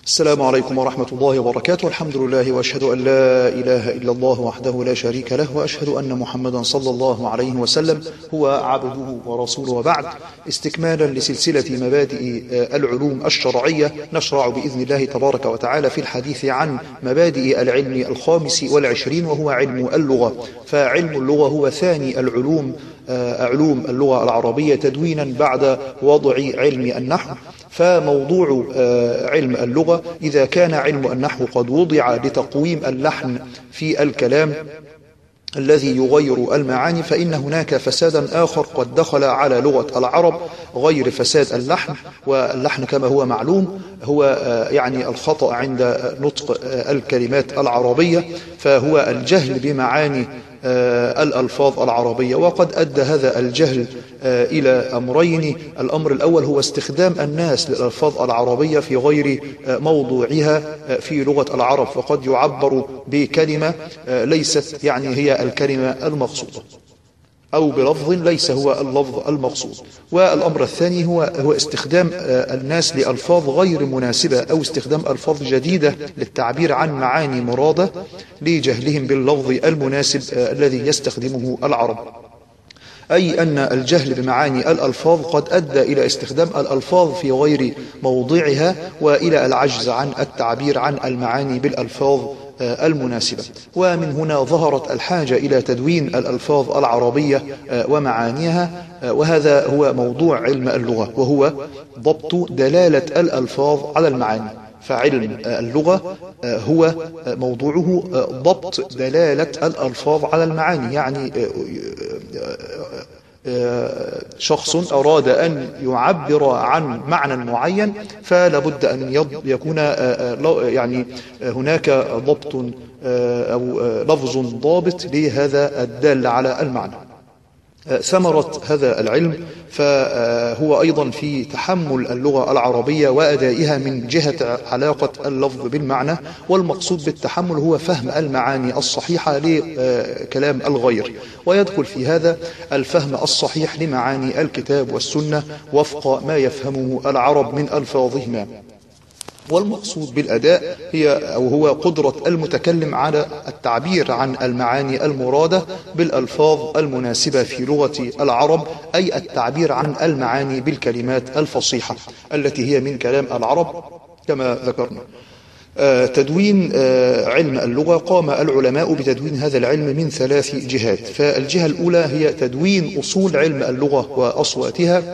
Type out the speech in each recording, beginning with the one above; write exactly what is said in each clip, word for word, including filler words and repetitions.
السلام عليكم ورحمة الله وبركاته. الحمد لله وأشهد أن لا إله إلا الله وحده لا شريك له، وأشهد أن محمدا صلى الله عليه وسلم هو عبده ورسوله. وبعد، استكمالا لسلسلة مبادئ العلوم الشرعية، نشرع بإذن الله تبارك وتعالى في الحديث عن مبادئ العلم الخامس والعشرين، وهو علم اللغة. فعلم اللغة هو ثاني العلوم علوم اللغة العربية تدوينا بعد وضع علم النحو. فموضوع علم اللغة إذا كان علم النحو قد وضع لتقويم اللحن في الكلام الذي يغير المعاني، فإن هناك فسادا آخر قد دخل على لغة العرب غير فساد اللحن. واللحن كما هو معلوم هو يعني الخطأ عند نطق الكلمات العربية، فهو الجهل بمعاني الألفاظ العربية. وقد أدى هذا الجهل إلى أمرين: الأمر الأول هو استخدام الناس للألفاظ العربية في غير موضوعها في لغة العرب، فقد يعبر بكلمة ليست يعني هي الكلمة المقصودة، أو بلفظ ليس هو اللفظ المقصود. والأمر الثاني هو هو استخدام الناس لألفاظ غير مناسبة، أو استخدام ألفاظ جديدة للتعبير عن معاني مرادة لجهلهم باللفظ المناسب الذي يستخدمه العرب. أي أن الجهل بمعاني الألفاظ قد أدى إلى استخدام الألفاظ في غير موضعها، وإلى العجز عن التعبير عن المعاني بالألفاظ المناسبة. ومن هنا ظهرت الحاجة إلى تدوين الألفاظ العربية ومعانيها، وهذا هو موضوع علم اللغة، وهو ضبط دلالة الألفاظ على المعاني. فعلم اللغة هو موضوعه ضبط دلالة الألفاظ على المعاني، يعني شخص أراد أن يعبر عن معنى معين، فلا بد أن يكون يعني هناك ضبط أو لفظ ضابط لهذا الدال على المعنى. ثمرة هذا العلم فهو أيضا في تحمل اللغة العربية وأدائها من جهة علاقة اللفظ بالمعنى. والمقصود بالتحمل هو فهم المعاني الصحيحة لكلام الغير، ويدخل في هذا الفهم الصحيح لمعاني الكتاب والسنة وفق ما يفهمه العرب من ألفاظهما. والمقصود بالأداء هي أو هو قدرة المتكلم على التعبير عن المعاني المرادة بالألفاظ المناسبة في لغة العرب، أي التعبير عن المعاني بالكلمات الفصيحة التي هي من كلام العرب كما ذكرنا. تدوين علم اللغة، قام العلماء بتدوين هذا العلم من ثلاث جهات. فالجهة الأولى هي تدوين أصول علم اللغة وأصواتها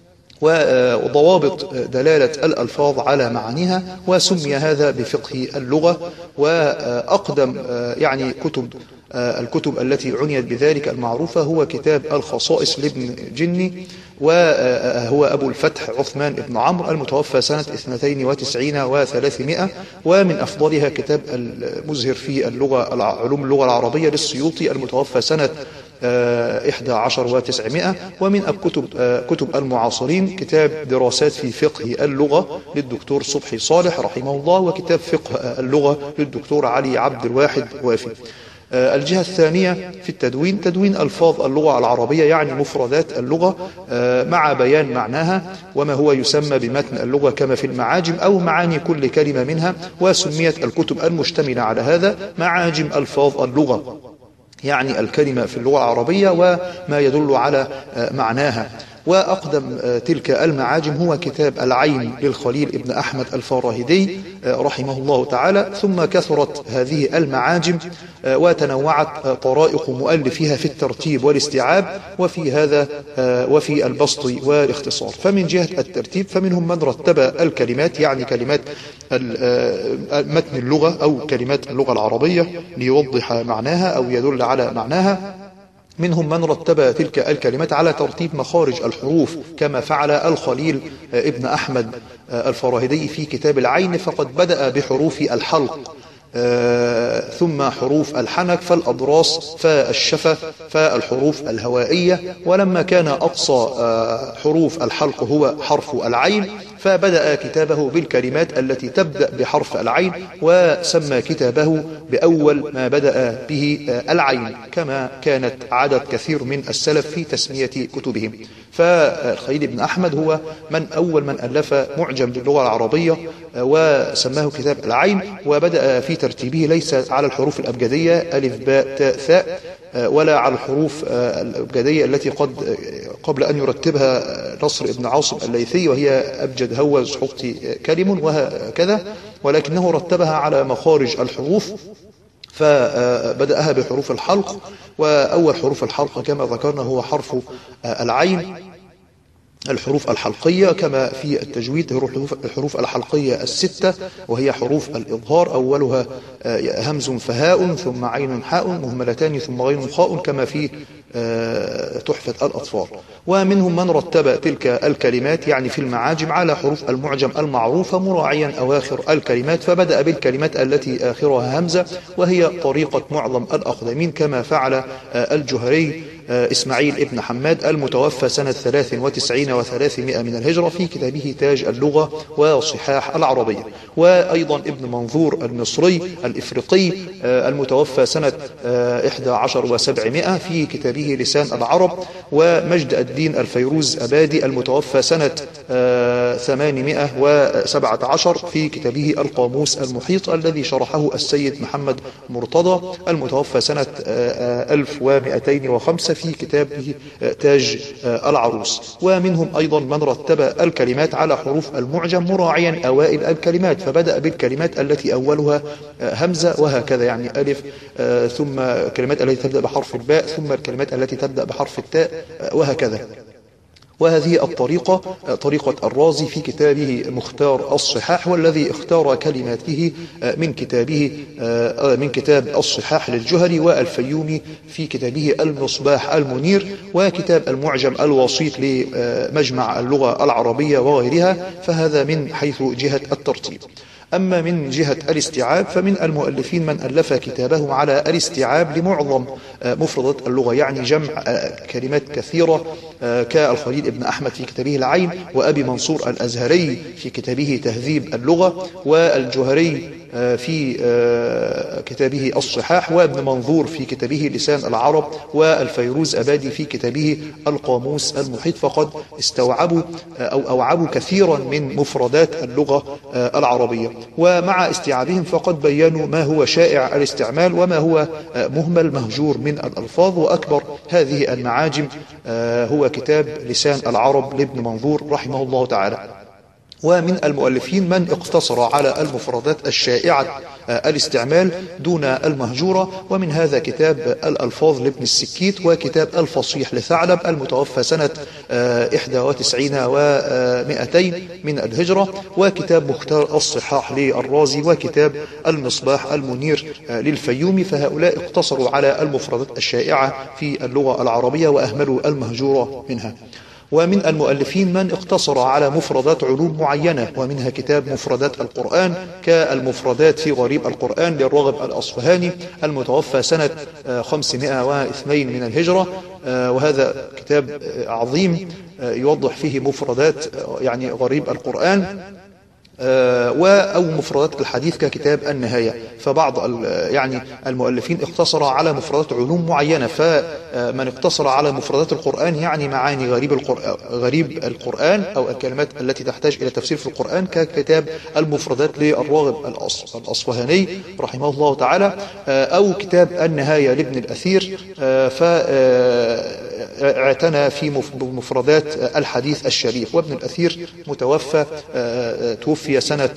وضوابط دلالة الألفاظ على معانيها، وسمي هذا بفقه اللغة. وأقدم يعني كتب الكتب التي عنيت بذلك المعروفة هو كتاب الخصائص لابن جني، وهو أبو الفتح عثمان بن عمرو المتوفى سنة اثنتين وتسعين وثلاثمائة. ومن أفضلها كتاب المزهر في اللغة علوم اللغة العربية للسيوطي المتوفى سنة إحدى عشر وتسعمائة. ومن الكتب كتب المعاصرين كتاب دراسات في فقه اللغة للدكتور صبحي صالح رحمه الله، وكتاب فقه اللغة للدكتور علي عبد الواحد وافي. الجهة الثانية في التدوين تدوين ألفاظ اللغة العربية، يعني مفردات اللغة مع بيان معناها وما هو يسمى بمتن اللغة كما في المعاجم أو معاني كل كلمة منها. وسميت الكتب المشتملة على هذا معاجم ألفاظ اللغة، يعني الكلمة في اللغة العربية وما يدل على معناها. وأقدم تلك المعاجم هو كتاب العين للخليل ابن أحمد الفراهيدي رحمه الله تعالى. ثم كثرت هذه المعاجم وتنوعت طرائق مؤلفها في الترتيب والاستيعاب، وفي هذا وفي البسط والاختصار. فمن جهة الترتيب فمنهم من رتب الكلمات، يعني كلمات متن اللغة أو كلمات اللغة العربية ليوضح معناها أو يدل على معناها. منهم من رتب تلك الكلمات على ترتيب مخارج الحروف كما فعل الخليل ابن أحمد الفراهيدي في كتاب العين، فقد بدأ بحروف الحلق ثم حروف الحنك فالأضراس فالشفة فالحروف الهوائية. ولما كان أقصى حروف الحلق هو حرف العين، فبدأ كتابه بالكلمات التي تبدأ بحرف العين، وسمى كتابه بأول ما بدأ به العين، كما كانت عادة كثير من السلف في تسمية كتبهم. فالخليل بن أحمد هو من أول من ألف معجم باللغة العربية وسماه كتاب العين، وبدأ في ترتيبه ليس على الحروف الأبجدية ألف باء تاء ثاء، ولا على الحروف الأبجدية التي قد قبل أن يرتبها نصر بن عاصم الليثي، وهي أبجد هوز حط كلم وهكذا، ولكنه رتبها على مخارج الحروف، فبدأها بحروف الحلق. وأول حروف الحلق كما ذكرنا هو حرف العين، الحروف الحلقية كما في التجويد الحروف الحلقية الستة، وهي حروف الإظهار، أولها همز فهاء ثم عين حاء مهملتان ثم غين خاء، كما في تحفة الأطفال. ومنهم من رتب تلك الكلمات يعني في المعاجم على حروف المعجم المعروفة مراعيا أواخر الكلمات، فبدأ بالكلمات التي آخرها همزة، وهي طريقة معظم الأقدمين، كما فعل الجهري إسماعيل ابن حماد المتوفى سنة ثلاث وتسعين وثلاثمائة من الهجرة في كتابه تاج اللغة وصحاح العربية. وأيضا ابن منظور المصري الإفريقي المتوفى سنة إحدى عشر وسبعمائة في كتابه لسان العرب. ومجد الدين الفيروز أبادي المتوفى سنة ثمانمائة وسبعة عشر في كتابه القاموس المحيط الذي شرحه السيد محمد مرتضى المتوفى سنة ألف ومئتين وخمسة في كتابه تاج العروس. ومنهم أيضا من رتب الكلمات على حروف المعجم مراعيا أوائل الكلمات، فبدأ بالكلمات التي أولها همزة وهكذا، يعني ألف ثم الكلمات التي تبدأ بحرف الباء ثم الكلمات التي تبدأ بحرف التاء وهكذا. وهذه الطريقة طريقة الرازي في كتابه مختار الصحاح، والذي اختار كلماته من كتابه من كتاب الصحاح للجهري، والفيومي في كتابه المصباح المنير، وكتاب المعجم الوسيط لمجمع اللغة العربية وغيرها، فهذا من حيث جهة الترتيب. أما من جهة الاستيعاب فمن المؤلفين من ألف كتابه على الاستيعاب لمعظم مفردات اللغة، يعني جمع كلمات كثيرة كالخليل ابن أحمد في كتابه العين، وأبي منصور الأزهري في كتابه تهذيب اللغة، والجهري في كتابه الصحاح، وابن منظور في كتابه لسان العرب، والفيروز أبادي في كتابه القاموس المحيط، فقد استوعبوا أو أوعبوا كثيرا من مفردات اللغة العربية. ومع استيعابهم فقد بيّنوا ما هو شائع الاستعمال وما هو مهمل مهجور من الألفاظ. وأكبر هذه المعاجم هو كتاب لسان العرب لابن منظور رحمه الله تعالى. ومن المؤلفين من اقتصر على المفردات الشائعة الاستعمال دون المهجورة، ومن هذا كتاب الألفاظ لابن السكيت، وكتاب الفصيح لثعلب المتوفى سنة إحدى وتسعين ومئتين من الهجرة، وكتاب مختار الصحاح للرازي، وكتاب المصباح المنير للفيومي. فهؤلاء اقتصروا على المفردات الشائعة في اللغة العربية وأهملوا المهجورة منها. ومن المؤلفين من اقتصر على مفردات علوم معينة، ومنها كتاب مفردات القرآن كالمفردات في غريب القرآن للراغب الأصفهاني المتوفى سنة خمسمائة واثنين من الهجرة، وهذا كتاب عظيم يوضح فيه مفردات يعني غريب القرآن أو مفردات الحديث ككتاب النهاية. فبعض يعني المؤلفين اقتصر على مفردات علوم معينة، فمن اقتصر على مفردات القرآن يعني معاني غريب القرآن, غريب القرآن أو الكلمات التي تحتاج إلى تفسير في القرآن ككتاب المفردات للراغب الأصفهاني رحمه الله تعالى، أو كتاب النهاية لابن الأثير، فاعتنى في مفردات الحديث الشريف. وابن الأثير متوفى توفي في سنة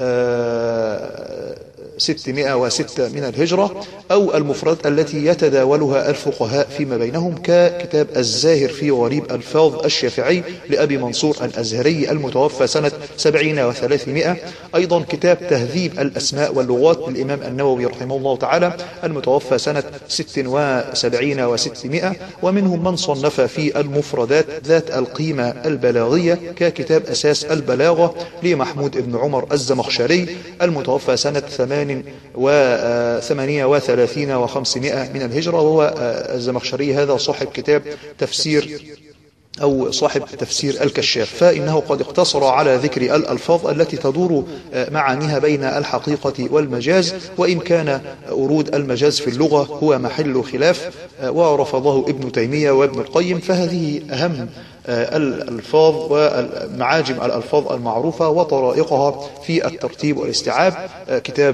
ستمائة وستة من الهجرة. أو المفردات التي يتداولها الفقهاء فيما بينهم ككتاب الزاهر في غريب ألفاظ الشافعي لأبي منصور الأزهري المتوفى سنة سبعين وثلاثمائة. أيضا كتاب تهذيب الأسماء واللغات للإمام النووي رحمه الله تعالى المتوفى سنة ست وسبعين وستمائة. ومنهم من صنف في المفردات ذات القيمة البلاغية ككتاب أساس البلاغة لمحمود بن عمر الزمخشري المتوفى سنة ثمان وثمانية وثلاثين وخمسمائة من الهجرة، وهو الزمخشري هذا صاحب كتاب تفسير أو صاحب تفسير الكشاف، فإنه قد اقتصر على ذكر الألفاظ التي تدور معانيها بين الحقيقة والمجاز، وإن كان ورود المجاز في اللغة هو محل خلاف ورفضه ابن تيمية وابن القيم، فهذه أهم الألفاظ ومعاجم الألفاظ المعروفة وطرائقها في الترتيب والاستيعاب، كتاب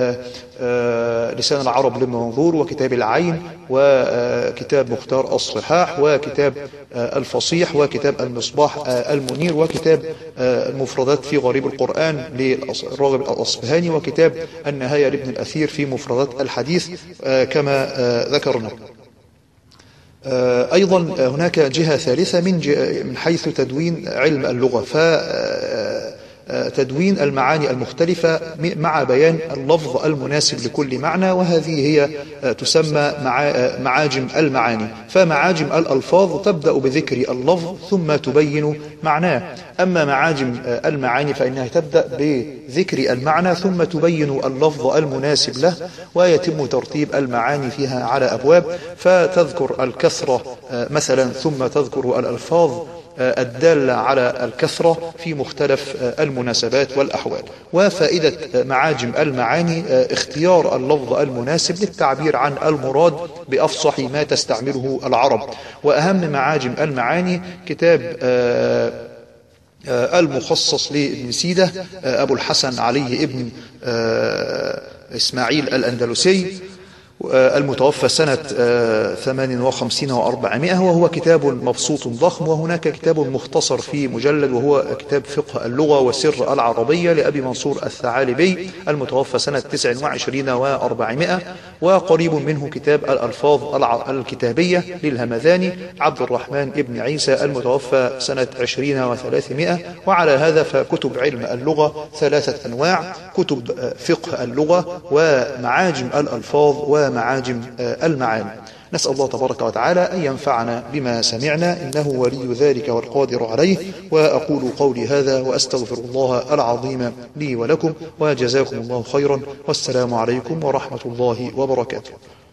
لسان العرب لابن منظور، وكتاب العين، وكتاب مختار الصحاح، وكتاب الفصيح، وكتاب المصباح المنير، وكتاب المفردات في غريب القرآن للراغب الأصفهاني، وكتاب النهاية لابن الأثير في مفردات الحديث كما ذكرنا. أيضا هناك جهة ثالثة من, من حيث تدوين علم اللغة، فتدوين المعاني المختلفة مع بيان اللفظ المناسب لكل معنى، وهذه هي تسمى معاجم المعاني. فمعاجم الألفاظ تبدأ بذكر اللفظ ثم تبين معناه، أما معاجم المعاني فإنها تبدأ بذكر المعنى ثم تبين اللفظ المناسب له، ويتم ترتيب المعاني فيها على أبواب، فتذكر الكثرة مثلا ثم تذكر الألفاظ الدالة على الكثرة في مختلف المناسبات والأحوال. وفائدة معاجم المعاني اختيار اللفظ المناسب للتعبير عن المراد بأفصح ما تستعمله العرب. وأهم معاجم المعاني كتاب المخصص لابن سيدة أبو الحسن علي ابن إسماعيل الأندلسي المتوفى سنة ثمان وخمسين وأربعمائة، وهو كتاب مبسوط ضخم. وهناك كتاب مختصر في مجلد وهو كتاب فقه اللغة وسر العربية لأبي منصور الثعالبي المتوفى سنة تسع وعشرين وأربعمائة، وقريب منه كتاب الألفاظ الكتابية للهمذاني عبد الرحمن ابن عيسى المتوفى سنة عشرين وثلاثمائة. وعلى هذا فكتب علم اللغة ثلاثة أنواع: كتب فقه اللغة ومعاجم الألفاظ ومعاجم المعاني. نسأل الله تبارك وتعالى أن ينفعنا بما سمعنا، إنه ولي ذلك والقادر عليه. وأقول قولي هذا وأستغفر الله العظيم لي ولكم، وجزاكم الله خيرا، والسلام عليكم ورحمة الله وبركاته.